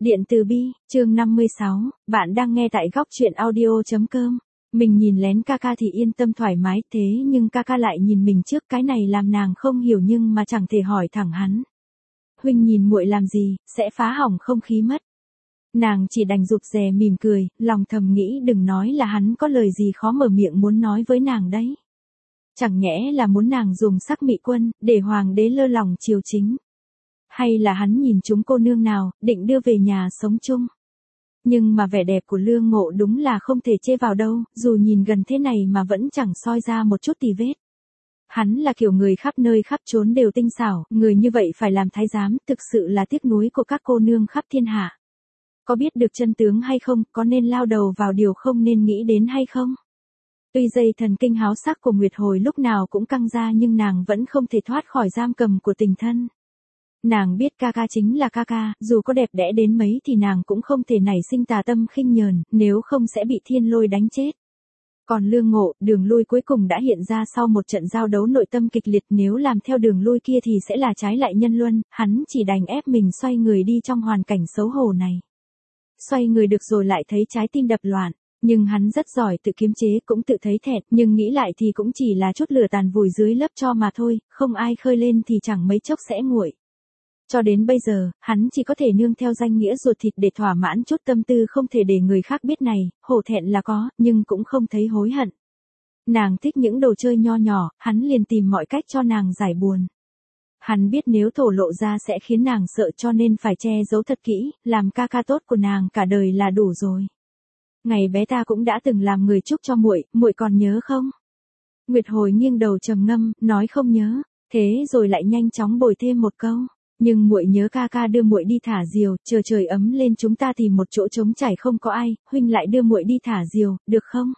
Điện từ bi, chương 56, bạn đang nghe tại góc truyện audio.com. Mình nhìn lén Kaka thì yên tâm thoải mái, thế nhưng Kaka lại nhìn mình trước, cái này làm nàng không hiểu nhưng mà chẳng thể hỏi thẳng hắn. Huynh nhìn muội làm gì, sẽ phá hỏng không khí mất. Nàng chỉ đành rụt rè mỉm cười, lòng thầm nghĩ đừng nói là hắn có lời gì khó mở miệng muốn nói với nàng đấy. Chẳng nhẽ là muốn nàng dùng sắc mị quân, để hoàng đế lơ lòng chiều chính. Hay là hắn nhìn chúng cô nương nào, định đưa về nhà sống chung. Nhưng mà vẻ đẹp của Lương Ngộ đúng là không thể chê vào đâu, dù nhìn gần thế này mà vẫn chẳng soi ra một chút tì vết. Hắn là kiểu người khắp nơi khắp chốn đều tinh xảo, người như vậy phải làm thái giám, thực sự là tiếc nuối của các cô nương khắp thiên hạ. Có biết được chân tướng hay không, có nên lao đầu vào điều không nên nghĩ đến hay không? Tuy dây thần kinh háo sắc của Nguyệt Hồi lúc nào cũng căng ra nhưng nàng vẫn không thể thoát khỏi giam cầm của tình thân. Nàng biết Kaka chính là Kaka, dù có đẹp đẽ đến mấy thì nàng cũng không thể nảy sinh tà tâm khinh nhờn, nếu không sẽ bị thiên lôi đánh chết. Còn Lương Ngộ, đường lui cuối cùng đã hiện ra sau một trận giao đấu nội tâm kịch liệt, nếu làm theo đường lui kia thì sẽ là trái lại nhân luân, hắn chỉ đành ép mình xoay người đi trong hoàn cảnh xấu hổ này. Xoay người được rồi lại thấy trái tim đập loạn. Nhưng hắn rất giỏi tự kiềm chế, cũng tự thấy thẹn, nhưng nghĩ lại thì cũng chỉ là chút lửa tàn vùi dưới lớp tro mà thôi, không ai khơi lên thì chẳng mấy chốc sẽ nguội. Cho đến bây giờ, hắn chỉ có thể nương theo danh nghĩa ruột thịt để thỏa mãn chút tâm tư không thể để người khác biết này, hổ thẹn là có, nhưng cũng không thấy hối hận. Nàng thích những đồ chơi nho nhỏ, hắn liền tìm mọi cách cho nàng giải buồn. Hắn biết nếu thổ lộ ra sẽ khiến nàng sợ cho nên phải che giấu thật kỹ, làm Kaka tốt của nàng cả đời là đủ rồi. Ngày bé ta cũng đã từng làm người chúc cho muội, muội còn nhớ không? Nguyệt Hồi nghiêng đầu trầm ngâm, nói không nhớ, thế rồi lại nhanh chóng bồi thêm một câu. Nhưng muội nhớ Kaka đưa muội đi thả diều, chờ trời ấm lên chúng ta tìm một chỗ trống trải không có ai, huynh lại đưa muội đi thả diều, được không?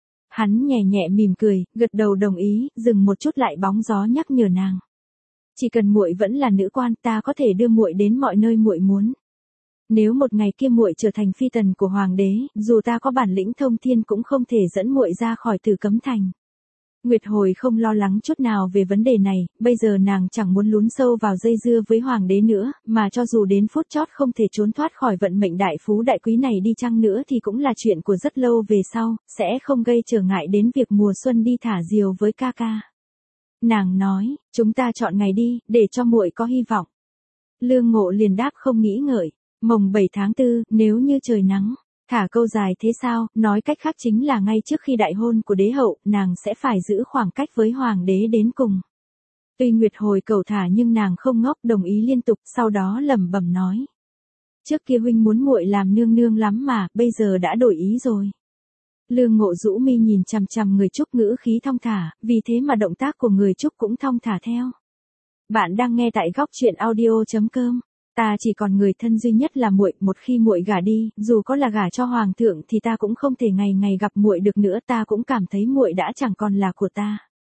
Hắn nhẹ nhẹ mỉm cười, gật đầu đồng ý, dừng một chút lại bóng gió nhắc nhở nàng. Chỉ cần muội vẫn là nữ quan, ta có thể đưa muội đến mọi nơi muội muốn. Nếu một ngày kia muội trở thành phi tần của hoàng đế, dù ta có bản lĩnh thông thiên cũng không thể dẫn muội ra khỏi Tử Cấm Thành. Nguyệt Hồi không lo lắng chút nào về vấn đề này, bây giờ nàng chẳng muốn lún sâu vào dây dưa với hoàng đế nữa, mà cho dù đến phút chót không thể trốn thoát khỏi vận mệnh đại phú đại quý này đi chăng nữa thì cũng là chuyện của rất lâu về sau, sẽ không gây trở ngại đến việc mùa xuân đi thả diều với Kaka. Nàng nói, chúng ta chọn ngày đi, để cho muội có hy vọng. Lương Ngộ liền đáp không nghĩ ngợi, mồng 7 tháng 4, nếu như trời nắng. Thả câu dài thế sao, nói cách khác chính là ngay trước khi đại hôn của đế hậu, nàng sẽ phải giữ khoảng cách với hoàng đế đến cùng. Tuy Nguyệt Hồi cầu thả nhưng nàng không ngốc, đồng ý liên tục, sau đó lẩm bẩm nói. Trước kia huynh muốn muội làm nương nương lắm mà, bây giờ đã đổi ý rồi. Lương Ngộ rũ mi nhìn chằm chằm người Trúc ngữ khí thong thả, vì thế mà động tác của người Trúc cũng thong thả theo. Bạn đang nghe tại góc truyện audio.com. Ta chỉ còn người thân duy nhất là muội, một khi muội gả đi, dù có là gả cho hoàng thượng thì ta cũng không thể ngày ngày gặp muội được nữa, ta cũng cảm thấy muội đã chẳng còn là của ta.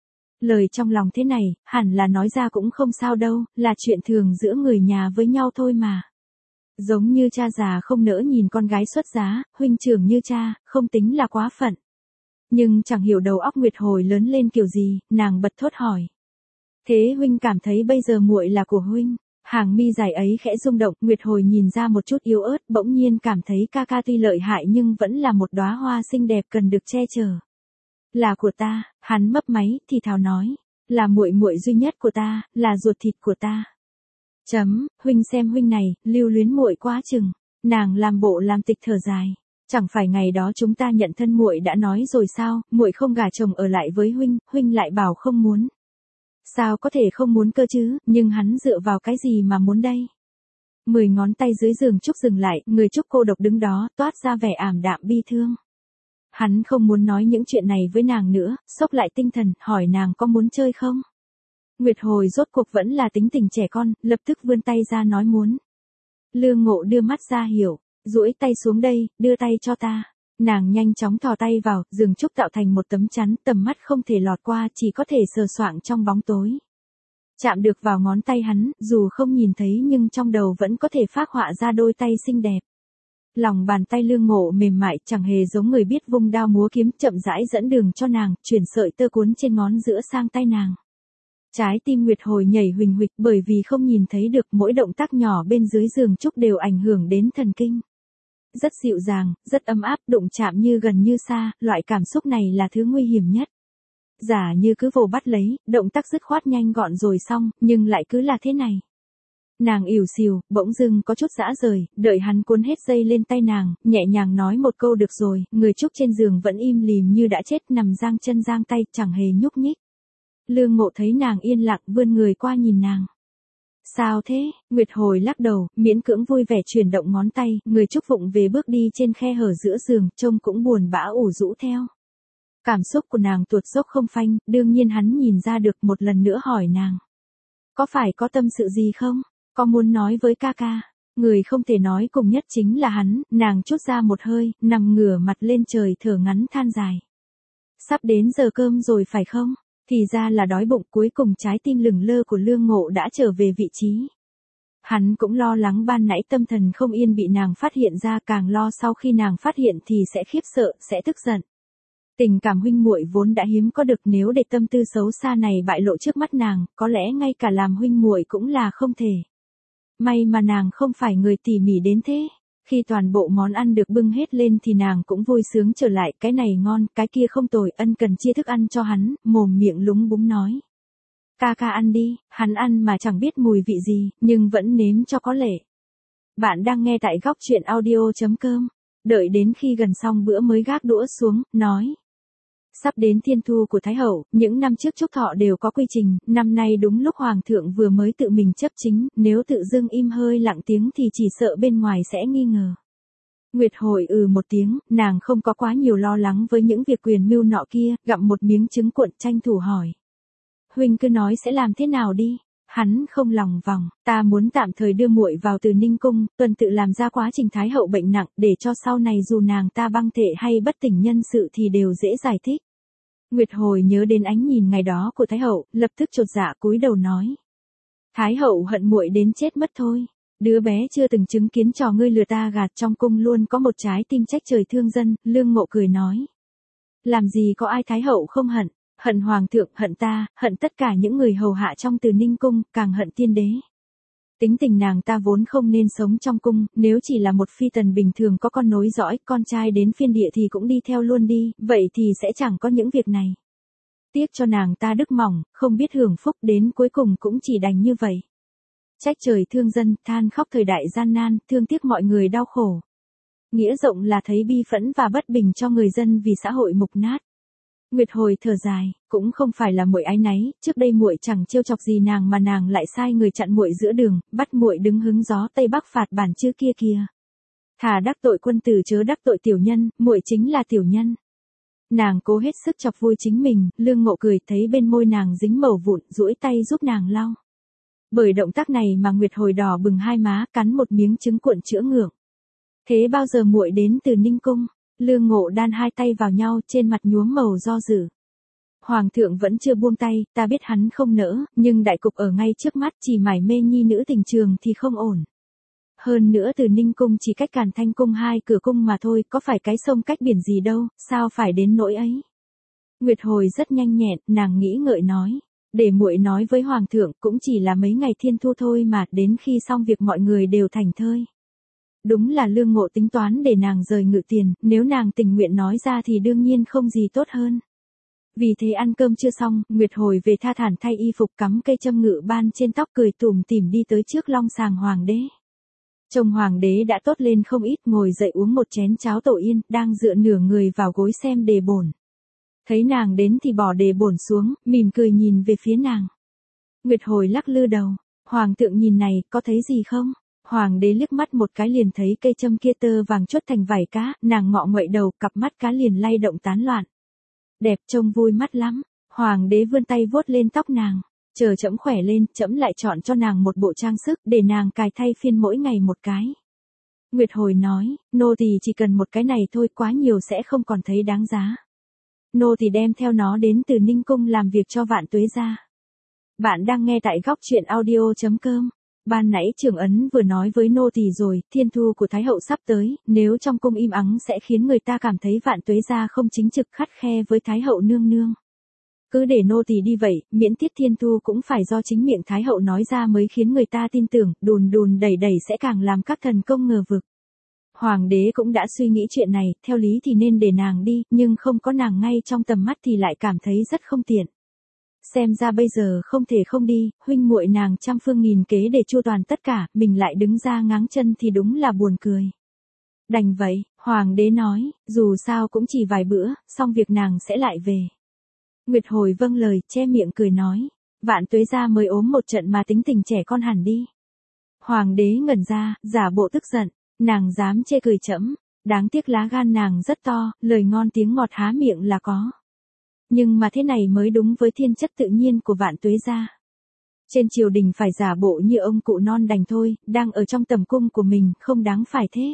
Lời trong lòng thế này, hẳn là nói ra cũng không sao đâu, là chuyện thường giữa người nhà với nhau thôi mà. Giống như cha già không nỡ nhìn con gái xuất giá, huynh trưởng như cha, không tính là quá phận. Nhưng chẳng hiểu đầu óc Nguyệt Hồi lớn lên kiểu gì, nàng bật thốt hỏi. Thế huynh cảm thấy bây giờ muội là của huynh? Hàng mi dài ấy khẽ rung động, Nguyệt Hồi nhìn ra một chút yếu ớt, bỗng nhiên cảm thấy Kaka tuy lợi hại nhưng vẫn là một đóa hoa xinh đẹp cần được che chở. Là của ta, hắn mấp máy, thì thào nói, là muội muội duy nhất của ta, là ruột thịt của ta. Huynh xem huynh này, lưu luyến muội quá chừng. Nàng làm bộ làm tịch thở dài. Chẳng phải ngày đó chúng ta nhận thân muội đã nói rồi sao, muội không gả chồng ở lại với huynh, huynh lại bảo không muốn. Sao có thể không muốn cơ chứ, nhưng hắn dựa vào cái gì mà muốn đây? 10 ngón tay dưới giường Trúc dừng lại, người Trúc cô độc đứng đó, toát ra vẻ ảm đạm bi thương. Hắn không muốn nói những chuyện này với nàng nữa, xốc lại tinh thần, hỏi nàng có muốn chơi không? Nguyệt Hồi rốt cuộc vẫn là tính tình trẻ con, lập tức vươn tay ra nói muốn. Lương Ngộ đưa mắt ra hiểu, duỗi tay xuống đây, đưa tay cho ta. Nàng nhanh chóng thò tay vào, giường Trúc tạo thành một tấm chắn, tầm mắt không thể lọt qua, chỉ có thể sờ soạng trong bóng tối. Chạm được vào ngón tay hắn, dù không nhìn thấy nhưng trong đầu vẫn có thể phác họa ra đôi tay xinh đẹp. Lòng bàn tay Lương Ngộ mềm mại, chẳng hề giống người biết vung đao múa kiếm, chậm rãi dẫn đường cho nàng, chuyển sợi tơ cuốn trên ngón giữa sang tay nàng. Trái tim Nguyệt Hồi nhảy huỳnh huỵch bởi vì không nhìn thấy được mỗi động tác nhỏ bên dưới giường Trúc đều ảnh hưởng đến thần kinh. Rất dịu dàng, rất ấm áp, đụng chạm như gần như xa, loại cảm xúc này là thứ nguy hiểm nhất. Giả như cứ vồ bắt lấy, động tác dứt khoát nhanh gọn rồi xong, nhưng lại cứ là thế này. Nàng ỉu xìu, bỗng dưng có chút dã rời, đợi hắn cuốn hết dây lên tay nàng, nhẹ nhàng nói một câu được rồi, người Trúc trên giường vẫn im lìm như đã chết nằm giang chân giang tay, chẳng hề nhúc nhích. Lương Ngộ thấy nàng yên lặng vươn người qua nhìn nàng. Sao thế? Nguyệt Hồi lắc đầu, miễn cưỡng vui vẻ chuyển động ngón tay, người Trúc vụng về bước đi trên khe hở giữa giường, trông cũng buồn bã ủ rũ theo. Cảm xúc của nàng tuột dốc không phanh, đương nhiên hắn nhìn ra được, một lần nữa hỏi nàng. Có phải có tâm sự gì không? Có muốn nói với ca ca? Người không thể nói cùng nhất chính là hắn, nàng trút ra một hơi, nằm ngửa mặt lên trời thở ngắn than dài. Sắp đến giờ cơm rồi phải không? Thì ra là đói bụng. Cuối cùng trái tim lửng lơ của Lương Ngộ đã trở về vị trí. Hắn cũng lo lắng ban nãy tâm thần không yên bị nàng phát hiện ra, càng lo sau khi nàng phát hiện thì sẽ khiếp sợ, sẽ tức giận. Tình cảm huynh muội vốn đã hiếm có được, nếu để tâm tư xấu xa này bại lộ trước mắt nàng, có lẽ ngay cả làm huynh muội cũng là không thể. May mà nàng không phải người tỉ mỉ đến thế. Khi toàn bộ món ăn được bưng hết lên thì nàng cũng vui sướng trở lại, cái này ngon, cái kia không tồi, ân cần chia thức ăn cho hắn, mồm miệng lúng búng nói. Ca ca ăn đi, hắn ăn mà chẳng biết mùi vị gì, nhưng vẫn nếm cho có lệ. Bạn đang nghe tại góc truyện audio.com, đợi đến khi gần xong bữa mới gác đũa xuống, nói. Sắp đến thiên thu của Thái Hậu, những năm trước chúc thọ đều có quy trình, năm nay đúng lúc Hoàng thượng vừa mới tự mình chấp chính, nếu tự dưng im hơi lặng tiếng thì chỉ sợ bên ngoài sẽ nghi ngờ. Nguyệt Hồi một tiếng, nàng không có quá nhiều lo lắng với những việc quyền mưu nọ kia, gặm một miếng trứng cuộn tranh thủ hỏi. Huynh cứ nói sẽ làm thế nào đi? Hắn không lòng vòng, ta muốn tạm thời đưa muội vào Từ Ninh cung, tuần tự làm ra quá trình Thái Hậu bệnh nặng, để cho sau này dù nàng ta băng thể hay bất tỉnh nhân sự thì đều dễ giải thích. Nguyệt Hồi nhớ đến ánh nhìn ngày đó của Thái Hậu, lập tức chột dạ cúi đầu nói. Thái Hậu hận muội đến chết mất thôi. Đứa bé chưa từng chứng kiến trò ngươi lừa ta gạt trong cung luôn có một trái tim trách trời thương dân, Lương Ngộ cười nói. Làm gì có ai Thái Hậu không hận, hận Hoàng thượng, hận ta, hận tất cả những người hầu hạ trong Từ Ninh cung, càng hận tiên đế. Tính tình nàng ta vốn không nên sống trong cung, nếu chỉ là một phi tần bình thường có con nối dõi, con trai đến phiên địa thì cũng đi theo luôn đi, vậy thì sẽ chẳng có những việc này. Tiếc cho nàng ta đức mỏng, không biết hưởng phúc, đến cuối cùng cũng chỉ đành như vậy. Trách trời thương dân, than khóc thời đại gian nan, thương tiếc mọi người đau khổ. Nghĩa rộng là thấy bi phẫn và bất bình cho người dân vì xã hội mục nát. Nguyệt Hồi thở dài, cũng không phải là muội áy náy, trước đây muội chẳng trêu chọc gì nàng mà nàng lại sai người chặn muội giữa đường, bắt muội đứng hứng gió Tây Bắc phạt bản chứ kia kìa. Thà đắc tội quân tử chớ đắc tội tiểu nhân, muội chính là tiểu nhân. Nàng cố hết sức chọc vui chính mình, Lương Ngộ cười thấy bên môi nàng dính mẩu vụn, duỗi tay giúp nàng lau. Bởi động tác này mà Nguyệt Hồi đỏ bừng hai má, cắn một miếng trứng cuộn chữa ngượng. Thế bao giờ muội đến Từ Ninh cung? Lương Ngộ đan hai tay vào nhau, trên mặt nhuốm màu do dự. Hoàng thượng vẫn chưa buông tay, ta biết hắn không nỡ, nhưng đại cục ở ngay trước mắt, chỉ mải mê nhi nữ tình trường thì không ổn. Hơn nữa Từ Ninh cung chỉ cách Càn Thanh cung 2 cửa cung mà thôi, có phải cái sông cách biển gì đâu, sao phải đến nỗi ấy. Nguyệt Hồi rất nhanh nhẹn, nàng nghĩ ngợi nói. Để muội nói với Hoàng thượng cũng chỉ là mấy ngày thiên thu thôi mà, đến khi xong việc mọi người đều thành thơi. Đúng là Lương Ngộ tính toán để nàng rời Ngự Tiền, nếu nàng tình nguyện nói ra thì đương nhiên không gì tốt hơn. Vì thế ăn cơm chưa xong, Nguyệt Hồi về tha thản thay y phục, cắm cây châm ngự ban trên tóc, cười tủm tỉm đi tới trước long sàng Hoàng đế. Chồng Hoàng đế đã tốt lên không ít, ngồi dậy uống một chén cháo tổ yên, đang dựa nửa người vào gối xem đề bổn. Thấy nàng đến thì bỏ đề bổn xuống, mỉm cười nhìn về phía nàng. Nguyệt Hồi lắc lư đầu. Hoàng thượng nhìn này, có thấy gì không? Hoàng đế liếc mắt một cái liền thấy cây châm kia tơ vàng chuốt thành vảy cá, nàng ngọ nguậy đầu, cặp mắt cá liền lay động tán loạn. Đẹp, trông vui mắt lắm. Hoàng đế vươn tay vuốt lên tóc nàng. Chờ trẫm khỏe lên, trẫm lại chọn cho nàng một bộ trang sức, để nàng cài thay phiên mỗi ngày một cái. Nguyệt Hồi nói, nô tỳ chỉ cần một cái này thôi, quá nhiều sẽ không còn thấy đáng giá. Nô tỳ đem theo nó đến Từ Ninh cung làm việc cho Vạn Tuế gia. Bạn đang nghe tại góc truyện audio.com. Ban nãy Trường Ấn vừa nói với nô tỳ rồi, thiên thu của Thái Hậu sắp tới, nếu trong cung im ắng sẽ khiến người ta cảm thấy Vạn Tuế gia không chính trực, khắt khe với Thái Hậu nương nương. Cứ để nô tỳ đi vậy, miễn tiết thiên thu cũng phải do chính miệng Thái hậu nói ra mới khiến người ta tin tưởng, đùn đùn đẩy đẩy sẽ càng làm các thần công ngờ vực. Hoàng đế cũng đã suy nghĩ chuyện này, theo lý thì nên để nàng đi, nhưng không có nàng ngay trong tầm mắt thì lại cảm thấy rất không tiện. Xem ra bây giờ không thể không đi, huynh muội nàng trăm phương nghìn kế để chu toàn tất cả, mình lại đứng ra ngáng chân thì đúng là buồn cười. Đành vậy, hoàng đế nói, dù sao cũng chỉ vài bữa, xong việc nàng sẽ lại về. Nguyệt Hồi vâng lời, che miệng cười nói, Vạn Tuế gia mới ốm một trận mà tính tình trẻ con hẳn đi. Hoàng đế ngẩn ra, giả bộ tức giận, nàng dám chê cười trẫm, đáng tiếc lá gan nàng rất to, lời ngon tiếng ngọt há miệng là có. Nhưng mà thế này mới đúng với thiên chất tự nhiên của Vạn Tuế gia. Trên triều đình phải giả bộ như ông cụ non đành thôi, đang ở trong tầm cung của mình, không đáng phải thế.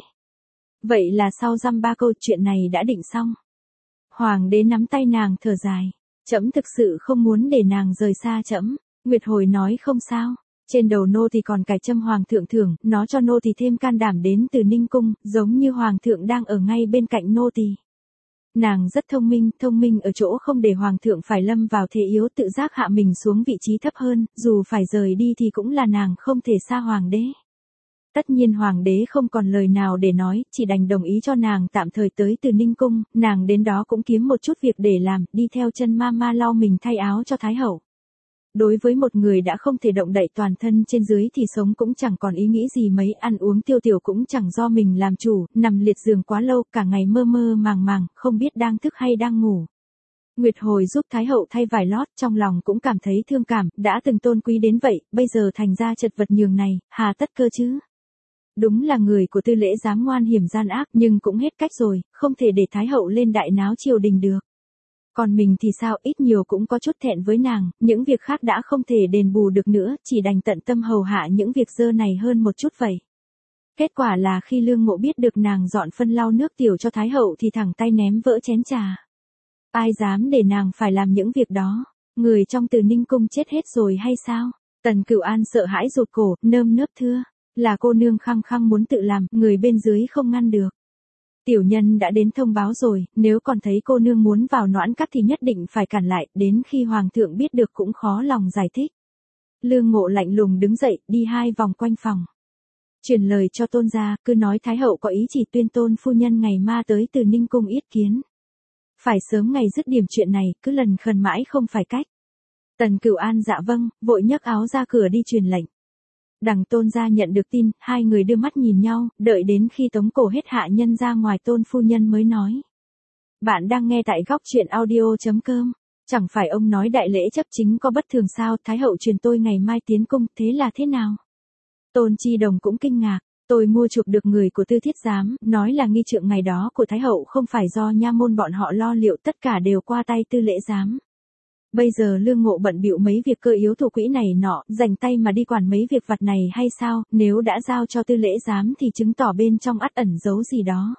Vậy là sau dăm ba câu chuyện này đã định xong. Hoàng đế nắm tay nàng thở dài, trẫm thực sự không muốn để nàng rời xa trẫm. Nguyệt Hồi nói không sao, trên đầu nô thì còn cài châm hoàng thượng thưởng, nó cho nô thì thêm can đảm đến từ Ninh cung, giống như hoàng thượng đang ở ngay bên cạnh nô tỳ. Nàng rất thông minh ở chỗ không để hoàng thượng phải lâm vào thế yếu, tự giác hạ mình xuống vị trí thấp hơn, dù phải rời đi thì cũng là nàng không thể xa hoàng đế. Tất nhiên hoàng đế không còn lời nào để nói, chỉ đành đồng ý cho nàng tạm thời tới từ Ninh cung, nàng đến đó cũng kiếm một chút việc để làm, đi theo chân ma lau mình thay áo cho Thái hậu. Đối với một người đã không thể động đậy toàn thân trên dưới thì sống cũng chẳng còn ý nghĩ gì mấy, ăn uống tiêu tiểu cũng chẳng do mình làm chủ, nằm liệt giường quá lâu, cả ngày mơ mơ màng, không biết đang thức hay đang ngủ. Nguyệt Hồi giúp Thái hậu thay vải lót, trong lòng cũng cảm thấy thương cảm, đã từng tôn quý đến vậy, bây giờ thành ra chật vật nhường này, hà tất cơ chứ. Đúng là người của Tư Lễ giám ngoan hiểm gian ác, nhưng cũng hết cách rồi, không thể để Thái hậu lên đại náo triều đình được. Còn mình thì sao, ít nhiều cũng có chút thẹn với nàng, những việc khác đã không thể đền bù được nữa, chỉ đành tận tâm hầu hạ những việc dơ này hơn một chút vậy. Kết quả là khi Lương Ngộ biết được nàng dọn phân lau nước tiểu cho Thái hậu thì thẳng tay ném vỡ chén trà. Ai dám để nàng phải làm những việc đó, người trong Từ Ninh cung chết hết rồi hay sao? Tần Cửu An sợ hãi rụt cổ, nơm nớp thưa, là cô nương khăng khăng muốn tự làm, người bên dưới không ngăn được. Tiểu nhân đã đến thông báo rồi, nếu còn thấy cô nương muốn vào noãn cắt thì nhất định phải cản lại, đến khi hoàng thượng biết được cũng khó lòng giải thích. Lương Ngộ lạnh lùng đứng dậy, đi 2 vòng quanh phòng. Truyền lời cho Tôn gia, cứ nói Thái hậu có ý chỉ tuyên Tôn phu nhân ngày ma tới từ Ninh cung yết kiến. Phải sớm ngày dứt điểm chuyện này, cứ lần khần mãi không phải cách. Tần Cửu An dạ vâng, vội nhấc áo ra cửa đi truyền lệnh. Đằng Tôn gia nhận được tin, hai người đưa mắt nhìn nhau, đợi đến khi tống cổ hết hạ nhân ra ngoài Tôn phu nhân mới nói. Bạn đang nghe tại góc truyện audio.com. Chẳng phải ông nói đại lễ chấp chính có bất thường sao, Thái hậu truyền tôi ngày mai tiến cung, thế là thế nào? Tôn Chi Đồng cũng kinh ngạc, tôi mua chuộc được người của Tư Thiết giám, nói là nghi trượng ngày đó của Thái hậu không phải do nha môn bọn họ lo liệu, tất cả đều qua tay Tư Lễ giám. Bây giờ Lương Ngộ bận bịu mấy việc cơ yếu thủ quỹ này nọ, dành tay mà đi quản mấy việc vặt này hay sao, nếu đã giao cho Tư Lễ giám thì chứng tỏ bên trong ắt ẩn giấu gì đó.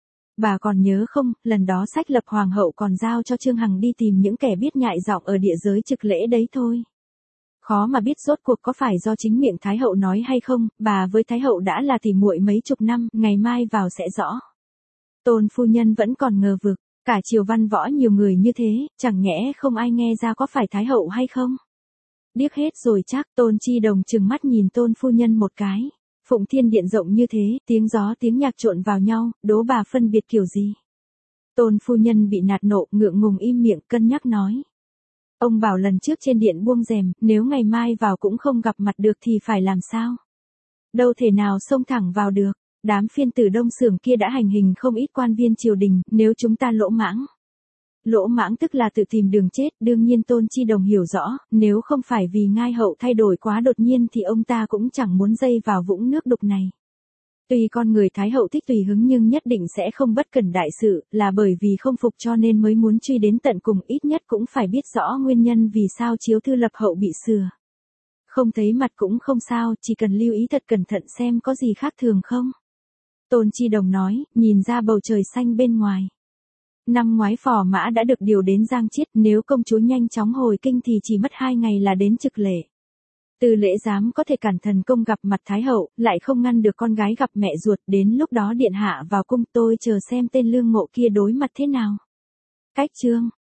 Bà còn nhớ không, lần đó sách lập hoàng hậu còn giao cho Trương Hằng đi tìm những kẻ biết nhại giọng ở địa giới trực lễ đấy thôi. Khó mà biết rốt cuộc có phải do chính miệng Thái hậu nói hay không, bà với Thái hậu đã là tỉ muội mấy chục năm, ngày mai vào sẽ rõ. Tôn phu nhân vẫn còn ngờ vực. Cả triều văn võ nhiều người như thế, chẳng nhẽ không ai nghe ra có phải Thái hậu hay không? Điếc hết rồi chắc. Tôn Chi Đồng trừng mắt nhìn Tôn phu nhân một cái. Phụng Thiên Điện rộng như thế, tiếng gió tiếng nhạc trộn vào nhau, đố bà phân biệt kiểu gì? Tôn phu nhân bị nạt nộ, ngượng ngùng im miệng, cân nhắc nói. Ông bảo lần trước trên điện buông rèm, nếu ngày mai vào cũng không gặp mặt được thì phải làm sao? Đâu thể nào xông thẳng vào được. Đám phiên tử Đông Xưởng kia đã hành hình không ít quan viên triều đình, nếu chúng ta lỗ mãng. Lỗ mãng tức là tự tìm đường chết, đương nhiên Tôn Chi Đồng hiểu rõ, nếu không phải vì ngai hậu thay đổi quá đột nhiên thì ông ta cũng chẳng muốn dây vào vũng nước đục này. Tuy con người Thái hậu thích tùy hứng nhưng nhất định sẽ không bất cẩn đại sự, là bởi vì không phục cho nên mới muốn truy đến tận cùng, ít nhất cũng phải biết rõ nguyên nhân vì sao chiếu thư lập hậu bị sửa. Không thấy mặt cũng không sao, chỉ cần lưu ý thật cẩn thận xem có gì khác thường không. Tôn Chi Đồng nói, nhìn ra bầu trời xanh bên ngoài. Năm ngoái phò mã đã được điều đến Giang Chiết, nếu công chúa nhanh chóng hồi kinh thì chỉ mất 2 ngày là đến trực lễ. Tư Lễ giám có thể cản thần công gặp mặt Thái hậu, lại không ngăn được con gái gặp mẹ ruột, đến lúc đó điện hạ vào cung, tôi chờ xem tên Lương Ngộ kia đối mặt thế nào. Cách chương